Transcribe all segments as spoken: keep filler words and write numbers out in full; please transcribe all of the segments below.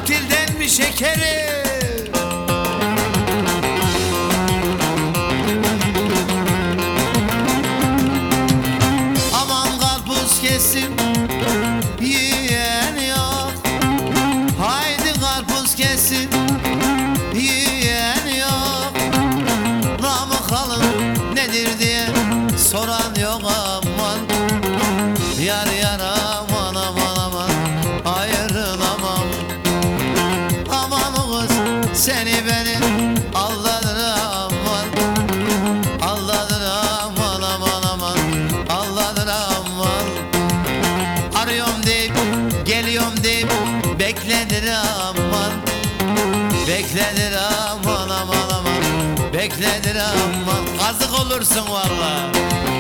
Tatilden mi şekerim? Aman karpuz kesim yiyen yok. Haydi karpuz kesim yiyen yok. Namı kalın nedir diye soran yok aman. Yar yar aman aman aman ayrılamam. Aman o kız seni beni aldatır aman. Aldatır aman aman aman aldatır aman. Arıyorum deyip geliyorum deyip bekledir aman. Bekledir aman aman aman bekledir aman. Kazık olursun vallahi.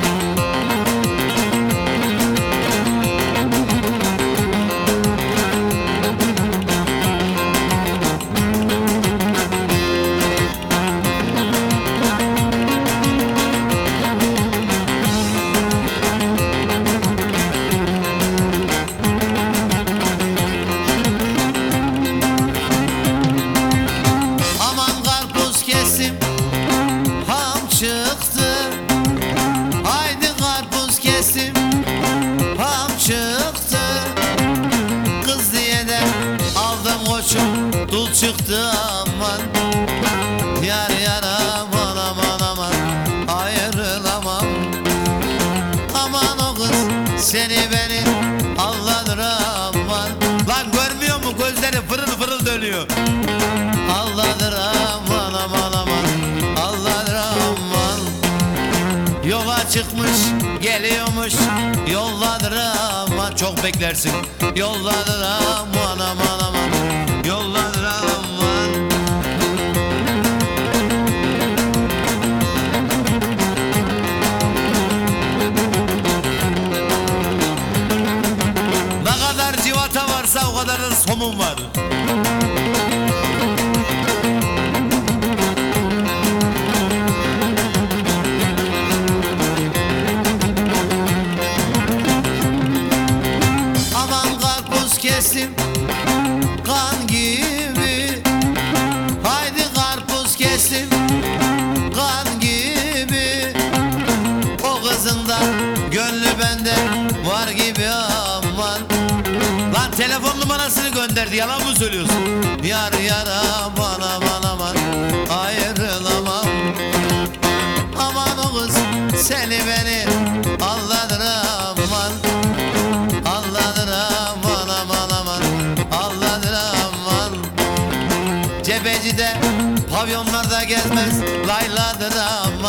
Çıktı, haydi karpuz kesim ham çıktı. Kız diye de aldım koçum dul çıktı aman. Yar yar aman aman aman ayrılamam. Aman o kız seni beni aldatır aman. Lan görmüyor mu gözleri fırıl fırıl dönüyor. Aldatır aman aman aman aldatır aman. Yola çıkmış geliyormuş yolladır aman. Çok beklersin yolladır aman aman aman yolladır aman. Ne kadar civata varsa o kadar da somun var. Kesim kan gibi, haydi karpuz kesim kan gibi. O kızın da gönlü bende var gibi aman. Lan telefon numarasını gönderdi, yalan mı söylüyorsun? Yar yar aman aman aman ayrılamam. Aman o kız seni beni aldatır aman. Aldatır aman aman aman aldatır aman. Cebeci de pavyonlarda gezmez layladır aman.